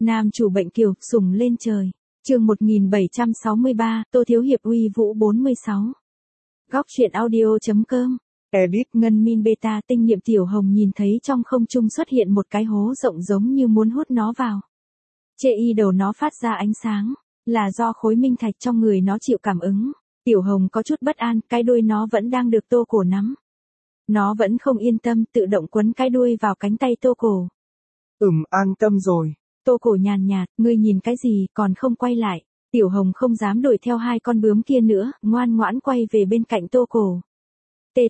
Nam chủ bệnh kiều, sủng lên trời. Chương 1763, Tô Thiếu Hiệp uy vũ 46. Góc truyện audio.com. Edit. Ngân min beta tinh nhiệm Tiểu Hồng nhìn thấy trong không trung xuất hiện một cái hố rộng giống như muốn hút nó vào. Chê y đầu nó phát ra ánh sáng, là do khối minh thạch trong người nó chịu cảm ứng. Tiểu Hồng có chút bất an, cái đuôi nó vẫn đang được Tô Cổ nắm. Nó vẫn không yên tâm, tự động quấn cái đuôi vào cánh tay Tô Cổ. An tâm rồi. Tô Cổ nhàn nhạt, ngươi nhìn cái gì, còn không quay lại. Tiểu Hồng không dám đuổi theo hai con bướm kia nữa, ngoan ngoãn quay về bên cạnh Tô Cổ. Tê,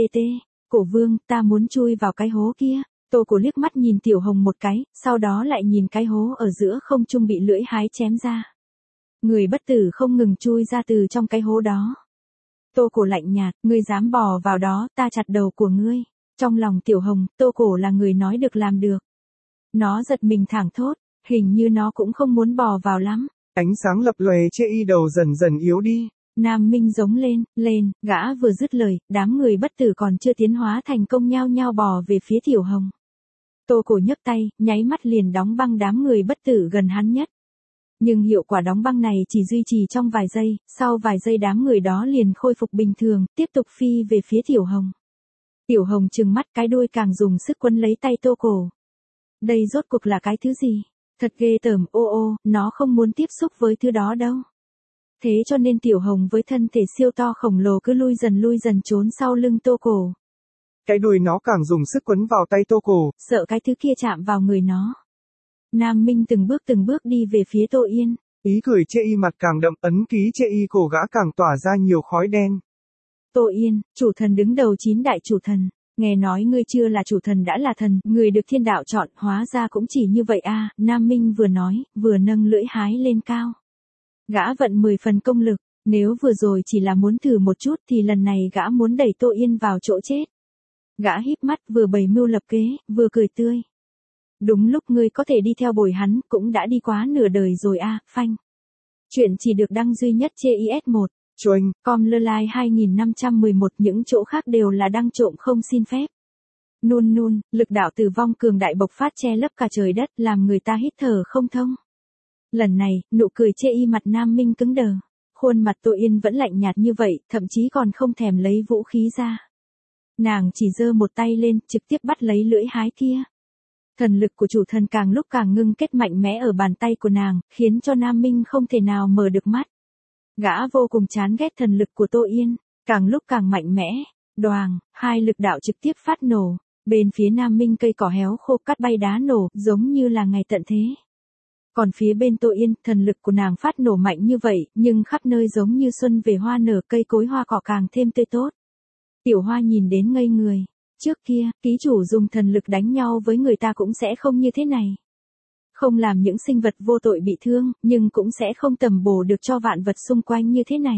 Cổ Vương, ta muốn chui vào cái hố kia. Tô Cổ liếc mắt nhìn Tiểu Hồng một cái, sau đó lại nhìn cái hố ở giữa không trung bị lưỡi hái chém ra. Người bất tử không ngừng chui ra từ trong cái hố đó. Tô Cổ lạnh nhạt, ngươi dám bò vào đó, ta chặt đầu của ngươi. Trong lòng Tiểu Hồng, Tô Cổ là người nói được làm được. Nó giật mình thảng thốt, hình như nó cũng không muốn bò vào lắm. Ánh sáng lập lòe, chê y đầu dần dần yếu đi. Nam Minh giống lên, gã vừa dứt lời, đám người bất tử còn chưa tiến hóa thành công nhao nhao bò về phía Tiểu Hồng. Tô Cổ nhấc tay, nháy mắt liền đóng băng đám người bất tử gần hắn nhất. Nhưng hiệu quả đóng băng này chỉ duy trì trong vài giây, sau vài giây đám người đó liền khôi phục bình thường, tiếp tục phi về phía Tiểu Hồng. Tiểu Hồng trừng mắt, cái đuôi càng dùng sức quấn lấy tay Tô Cổ. Đây rốt cuộc là cái thứ gì? Thật ghê tởm, nó không muốn tiếp xúc với thứ đó đâu. Thế cho nên Tiểu Hồng với thân thể siêu to khổng lồ cứ lui dần trốn sau lưng Tô Cổ. Cái đuôi nó càng dùng sức quấn vào tay Tô Cổ, sợ cái thứ kia chạm vào người nó. Nam Minh từng bước đi về phía Tô Yên. Ý cười chê y mặt càng đậm, ấn ký chê y cổ gã càng tỏa ra nhiều khói đen. Tô Yên, chủ thần đứng đầu 9 đại chủ thần. Nghe nói ngươi chưa là chủ thần đã là thần, người được thiên đạo chọn, hóa ra cũng chỉ như vậy à. Nam Minh vừa nói, vừa nâng lưỡi hái lên cao. Gã vận 10 phần công lực, nếu vừa rồi chỉ là muốn thử một chút thì lần này gã muốn đẩy Tô Yên vào chỗ chết. Gã híp mắt vừa bày mưu lập kế, vừa cười tươi. Đúng lúc ngươi có thể đi theo bồi hắn, cũng đã đi quá nửa đời rồi à, phanh. Chuyện chỉ được đăng duy nhất trên IS1. Choanh. Com.Lelai 2511, những chỗ khác đều là đăng trộm không xin phép. Nun, lực đạo tử vong cường đại bộc phát che lấp cả trời đất, làm người ta hít thở không thông. Lần này, nụ cười chê y mặt Nam Minh cứng đờ. Khuôn mặt Tô Yên vẫn lạnh nhạt như vậy, thậm chí còn không thèm lấy vũ khí ra. Nàng chỉ giơ một tay lên, trực tiếp bắt lấy lưỡi hái kia. Thần lực của chủ thần càng lúc càng ngưng kết mạnh mẽ ở bàn tay của nàng, khiến cho Nam Minh không thể nào mở được mắt. Gã vô cùng chán ghét thần lực của Tô Yên, càng lúc càng mạnh mẽ. Đoàng, hai lực đạo trực tiếp phát nổ. Bên phía Nam Minh cây cỏ héo khô cắt bay đá nổ, giống như là ngày tận thế. Còn phía bên Tô Yên, thần lực của nàng phát nổ mạnh như vậy, nhưng khắp nơi giống như xuân về hoa nở, cây cối hoa cỏ càng thêm tươi tốt. Tiểu Hoa nhìn đến ngây người. Trước kia, ký chủ dùng thần lực đánh nhau với người ta cũng sẽ không như thế này. Không làm những sinh vật vô tội bị thương, nhưng cũng sẽ không tầm bổ được cho vạn vật xung quanh như thế này.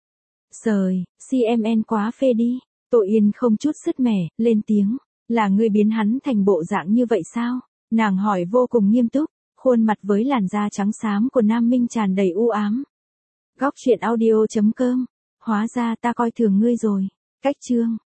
Sời, CMN quá phê đi. Tô Yên không chút sứt mẻ, lên tiếng. Là ngươi biến hắn thành bộ dạng như vậy sao? Nàng hỏi vô cùng nghiêm túc, khuôn mặt với làn da trắng xám của Nam Minh tràn đầy u ám. Góc truyện audio.com. Hóa ra ta coi thường ngươi rồi. Cách chương.